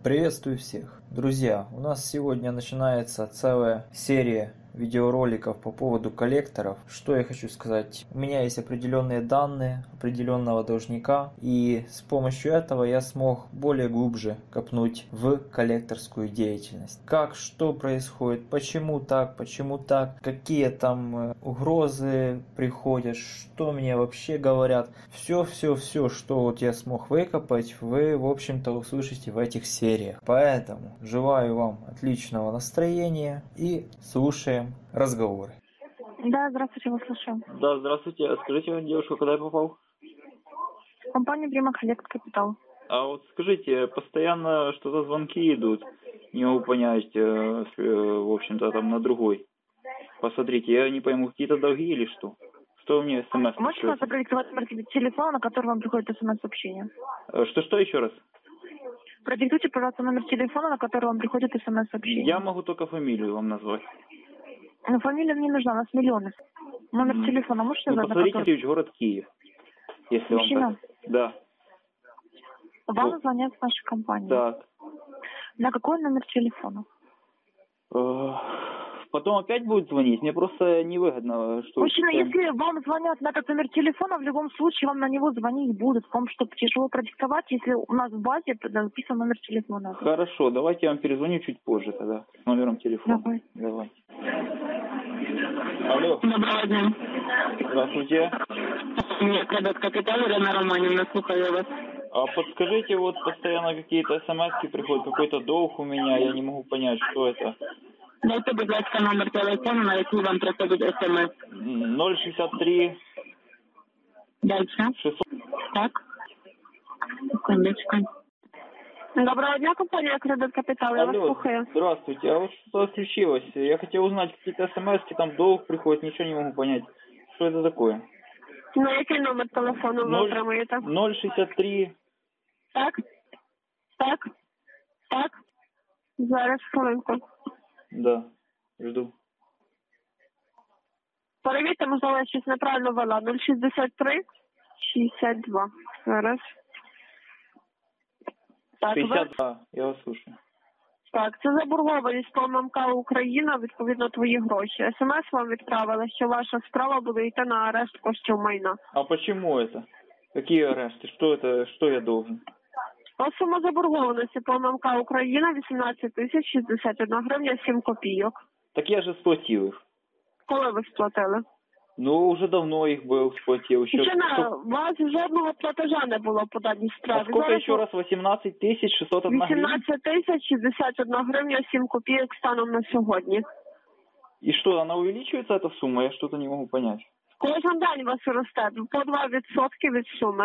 Приветствую всех! Друзья, у нас сегодня начинается целая серия видеороликов по поводу коллекторов. Что я хочу сказать? У меня есть определенные данные определенного должника, и с помощью этого я смог более глубже копнуть в коллекторскую деятельность. Как, что происходит, почему так, какие там угрозы приходят, что мне вообще говорят. Все, что вот я смог выкопать, вы, в общем-то, услышите в этих сериях. Поэтому желаю вам отличного настроения и слушаем разговоры. Да, здравствуйте, вас слушаю. Да, здравствуйте. А скажите, девушка, куда я попал? Компания Prima Collect Capital. А вот скажите, постоянно что-то звонки идут. Не могу понять, в общем-то, там на другой. Посмотрите, я не пойму, какие-то долги или что? Что вы мне смс Можете вас продиктовать номер телефона, на который вам приходит смс-сообщение? Что еще раз? Продиктуйте, пожалуйста, номер телефона, на который вам приходит смс-сообщение. Я могу только фамилию вам назвать. Но фамилия мне не нужна, у нас миллионы. Номер телефона можете назвать? Посмотрите, который... город Киев. Если Мужчина? вам так... Да. Вам звонят с нашей компании. Так. На какой номер телефона? Потом опять будет звонить? Мне просто невыгодно, что... Мужчина, если вам звонят на этот номер телефона, в любом случае вам на него звонить будут. Вам что, тяжело продиктовать, если у нас в базе написан номер телефона? Хорошо, давайте я вам перезвоню чуть позже тогда, с номером телефона. Давай. Алло. Доброго дня. Здравствуйте. Мне Кредит Капитал, Ирина Романівна, слухаю вас. А подскажите, вот постоянно какие-то смс-ки приходят, какой-то долг у меня, я не могу понять, что это. Дайте, будь ласка, номер телефону, на який вам приходить смс. 063. Дальше. 600. Так. Секундочку. Доброго дня, компания Кредит Капитал, я вас слухаю. Здравствуйте, а вот что случилось? Я хотел узнать, какие-то смс-ки, там долг приходит, ничего не могу понять. Что это такое? На який номер телефону ви отримуєте? 063. Так. Зараз, хвилинку. Да, жду. Перевірте, можливо, я щось неправильно ввела. 063 62. Зараз. Так, 62, я вас слушаю. Так, це заборгованість по ММК Україна, відповідно, твої гроші. СМС вам відправили, що ваша справа буде йти на арешт коштів майна. А почему это? Какие арешты? Что это? Что я должен? Ось сума заборгованості по ММК Україна 18 тисяч 61 гривня 7 копійок. Так я же сплатил их. Коли ви сплатили? Ну, уже давно их был сплатил. Еще... У вас жодного платежа не було по даній справі. А сколько еще раз? 18 тысяч 601 гривня? 18 тисяч 61 гривня 7 копійок станом на сьогодні. И что, она увеличивается, эта сумма? Я что-то не могу понять. Кожен день у вас росте по 2% від суми.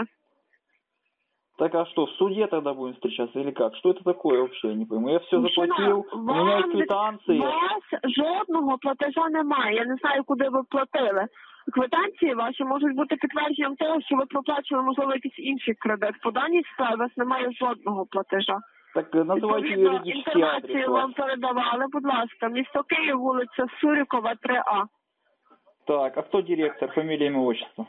Так а что, в суде тогда будем встречаться или как? Что это такое вообще? Я не пойму. Я все заплатил, у меня есть квитанции. У вас жодного платежа немає. Я не знаю, куди ви платили. Квитанції ваші можуть бути підтвердженням того, що ви проплачували, можливо, якийсь інший кредит. По даній справі у вас немає жодного платежа. Так називайте юридичний адрес. Інформацію вам передавали, будь ласка. Місто Київ, вулиця Сурікова, 3А. Так, а хто директор? Фамілія, ім'я, отчество?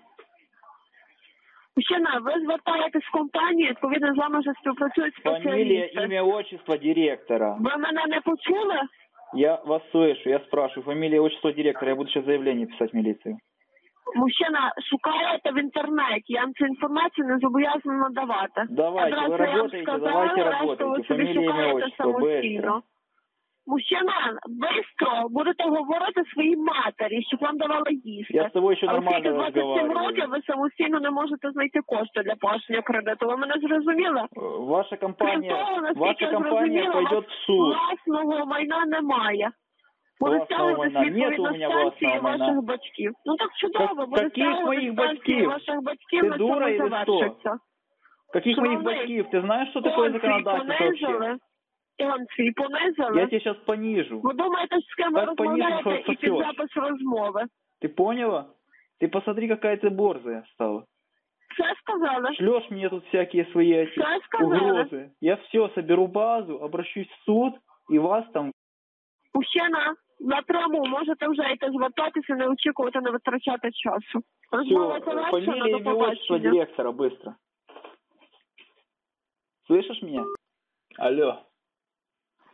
Мужчина, ви звертаєтесь в компанію, відповідно, з вами вже співпрацюють спеціалісти. Фамілія, ім'я, отчество директора. Ви мене не почули? Я вас слышу, я спрашиваю. Фамилия, отчество директора. Я буду сейчас заявление писать в милицию. Мужчина, шукаєте в інтернеті. Я вам цю інформацію не зобов'язана надавати. Давайте, вы работаете, давайте работайте. Фамилия, имя, отчество, быстро. Мужчина, быстро будете говорити своїй матері, щоб вам давала їсти. Я з тобою ще нормально розмовляю. 27 років ви самостійно не можете знайти кошти для погашення кредиту. Ви мене зрозуміли? Ваша компанія пойде в суд. Власного майна немає. Буде стягувати відповідності ваших батьків. Ну так чудово, буде стягувати ваших батьків, на цьому завершиться. Каких моих батьків? Ты знаешь, что такое законодательство вообще? Іван свій понизили. Я тебе сейчас понижу. Ви думаєте, з ким ви розмовляєте і під запис розмови? Ты поняла? Ты посмотри, какая ты борзая стала. Все сказали. Шлешь мне тут всякие свои угрозы. Я все, соберу базу, обращусь в суд, и вас там... Мужчина, на травму можете вже йти звертатися, не очікувати, не витрачати часу. Все, фамилия, имя, отчество директора, быстро. Слышишь меня? Алло.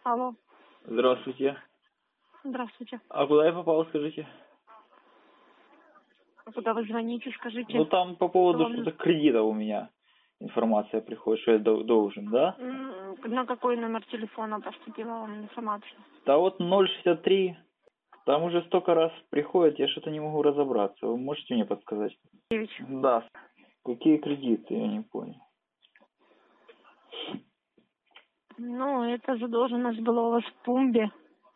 Алло, Здравствуйте. здравствуйте. А куда я попал, скажите? А куда вы звоните, скажите? Ну там по поводу Что вам что-то кредита у меня информация приходит, что я должен, да? На какой номер телефона поступила вам информация? Да вот 063. Там уже столько раз приходит, я что-то не могу разобраться. Вы можете мне подсказать? Да. Какие кредиты, я не понял. Ну, это задолженность была у вас в Пумбе.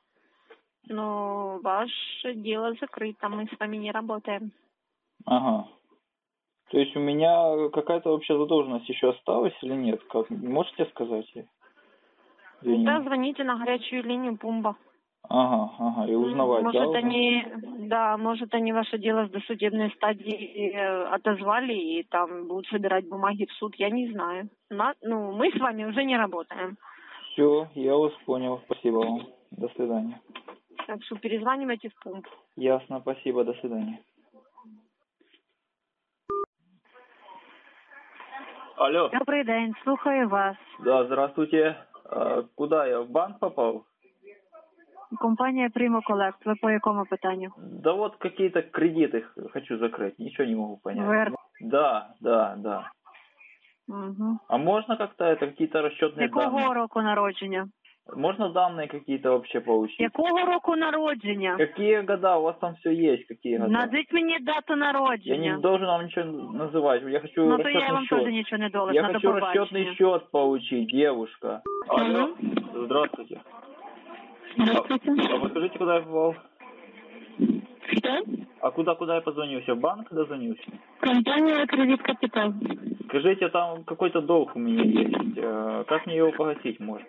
Но ваше дело закрыто, мы с вами не работаем. Ага. То есть у меня какая-то вообще задолженность еще осталась или нет? Как можете сказать? Да, звоните на горячую линию Пумба. Ага, и узнавать, может, они ваше дело с досудебной стадии отозвали и там будут собирать бумаги в суд, я не знаю. Мы с вами уже не работаем. Все, я вас понял, спасибо вам. До свидания. Так что перезванивайте в Пумб. Ясно, спасибо, до свидания. Алло. Добрий день, слухаю вас. Да, здравствуйте. Куда я, в банк попал? Компанія Primo Collect. Ви по якому питанню? Да вот какие-то кредиты хочу закрыть, ничего не могу понять. Да. Угу. А можно как-то это, какие-то расчетные данные? Якого року народження? Можно данные какие-то вообще получить? Якого року народження? Какие года? У вас там все есть, какие года? Назвіть мені дату народження. Я не должен вам ничего называть. Я хочу Ну, то я расчетный вам счет. тоже ничего не должна. Я До хочу побачення. расчетный счет получить, девушка. Алло. Здравствуйте. Здравствуйте. А подскажите, куда я попал? Что? А куда я позвонился? В банк дозвонился? Компания «Кредит Капитал». Скажите, там какой-то долг у меня есть. Как мне его погасить можно?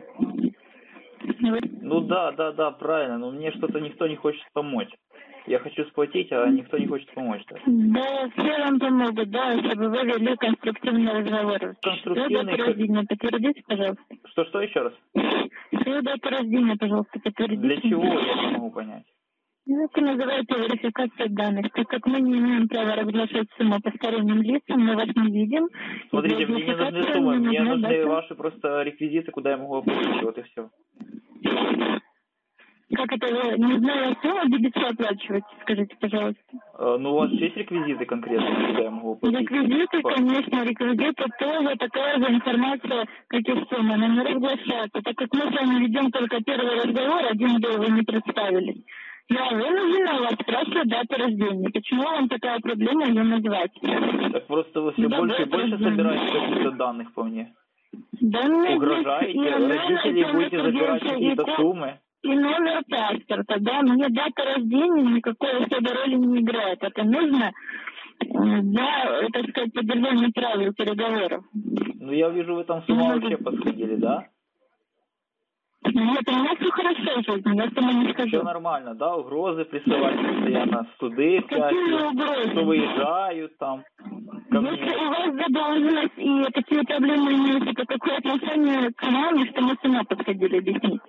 Ну да, правильно, но мне что-то никто не хочет помочь. Я хочу сплатить, а никто не хочет помочь. Да, все вам помогут, да, чтобы вы вели конструктивный разговор. Конструктивный... Дату рождения подтвердите, пожалуйста. Что еще раз? Свою дату рождения, пожалуйста, подтвердите. Для чего, я не могу понять. Это называется верификация данных. Так как мы не имеем права разглашать сумму посторонним лицам, мы вас не видим. Смотрите, мне не нужны суммы, мне нужны ваши просто реквизиты, куда я могу оплатить, вот и все. Как это вы, не знаю, сумму будете оплачивать, скажите, пожалуйста. Ну, у вас есть реквизиты конкретные, куда я могу оплатить? Реквизиты, конечно, реквизиты тоже такая же информация, как и сумма, но не разглашается, так как мы с вами ведем только первый разговор, один был, вы не представились. Я вынуждена вас спрашивать дату рождения. Почему вам такая проблема ее назвать? Так просто вы все больше и больше собираете каких-то данных по мне. Да угрожаете, родители будете забирать какие-то суммы. И номер паспорта, да, мне дата рождения никакой особой роли не играет. Это нужно для, так сказать, поддержания правил переговоров. Ну, я вижу, вы там с ума вообще подходили, да? Нет, у меня все хорошо в жизни, я сама не скажу. Все нормально, да? Угрозы присылать постоянно, суды всякие, что выезжают там ко мне. Если у вас задолженность и такие проблемы имеются, то какое отношение к нам, что мы с ума подходили, объяснить?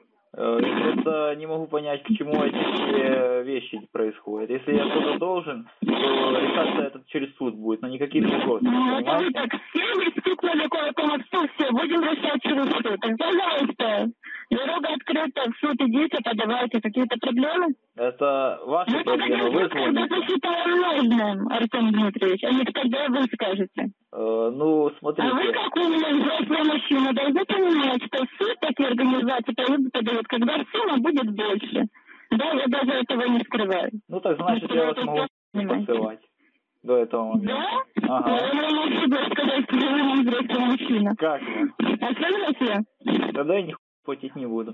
Я просто не могу понять, к чему эти все вещи происходят. Если я что-то должен, то решаться это через суд будет, но никаких угроз. Ну, это вы так сели, стукнули кулаком в стол, все, будем решать через суд. Так, пожалуйста, дорога открыта, в суд идите, подавайте. Какие-то проблемы? Это ваши проблемы, вы звоните. Я посчитаю нужным, Артем Дмитриевич, а не когда вы скажете. Ну, смотрите. А вы, как умный взрослый мужчина, должны понимать, что суд такие организации подают, когда сумма будет больше. Да, я даже этого не скрываю. Ну, так значит, я вас могу посылать до этого момента. Да? Ага. Я могу себе сказать, что вы умный взрослый мужчина. Как вы? А согласен? Тогда я ни платить не буду.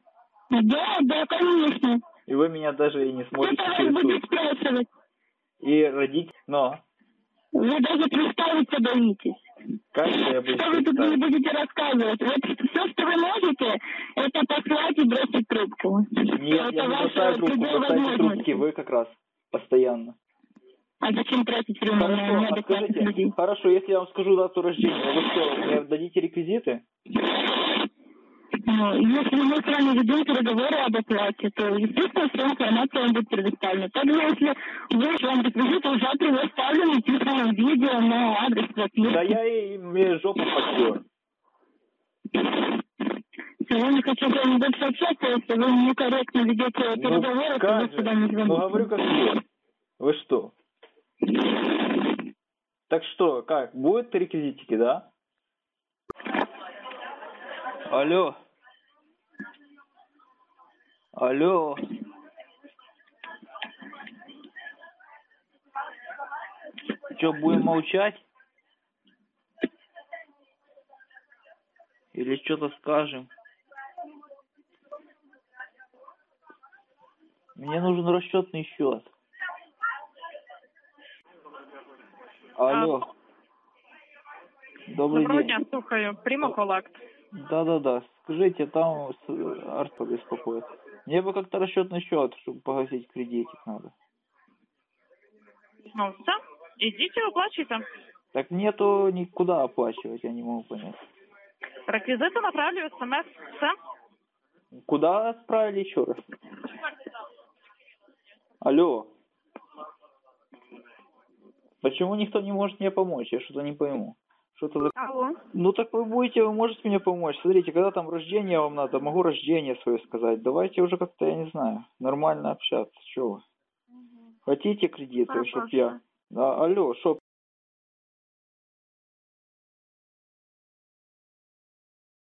Да, конечно. И вы меня даже и не сможете Кто-то вас через будет суд. спрашивать. И родить, но... Вы даже представиться боитесь. Как же я буду Что вы тут не представить? будете рассказывать? Вот все, что вы можете, это послать и бросить трубку. Нет, я не бросаю трубку, бросайте трубки, вы как раз постоянно. А зачем тратить время на Хорошо, а неадекватных скажите, людей? хорошо, если я вам скажу дату рождения, вы что, мне дадите реквизиты? Ну, если мы с вами ведем переговоры об оплате, то, естественно, вся информация вам будет предоставлена. Также, если вы вам реквизиты уже предоставлены, письменном видео на адрес квартиры. Да я и мне жопу подтер. Вы не хотите общаться, если вы некорректно ведете переговоры, то вы сюда не звоните. Ну, говорю как есть. Вы что? Так что, как, будут реквизитики, да? Алло. Алло. Что, будем молчать? Или что-то скажем? Мне нужен расчетный счет. Алло. Добрый день. Дня, слухаю. Примоколакт. Да. Скажите, там Арт побеспокоит. Мне бы как-то расчетный счет, чтобы погасить кредитик надо. Ну, все. Идите, оплачивайте. Так нету никуда оплачивать, я не могу понять. Реквизиты направлю, смс. Все. Куда отправили еще раз? Алло. Почему никто не может мне помочь? Я что-то не пойму. Что-то за... Алло. Ну так вы можете мне помочь. Смотрите, когда там рождение вам надо, могу рождение свое сказать. Давайте уже как-то, я не знаю, нормально общаться. Чего вы? Хотите кредиты, чтоб я... Алло, что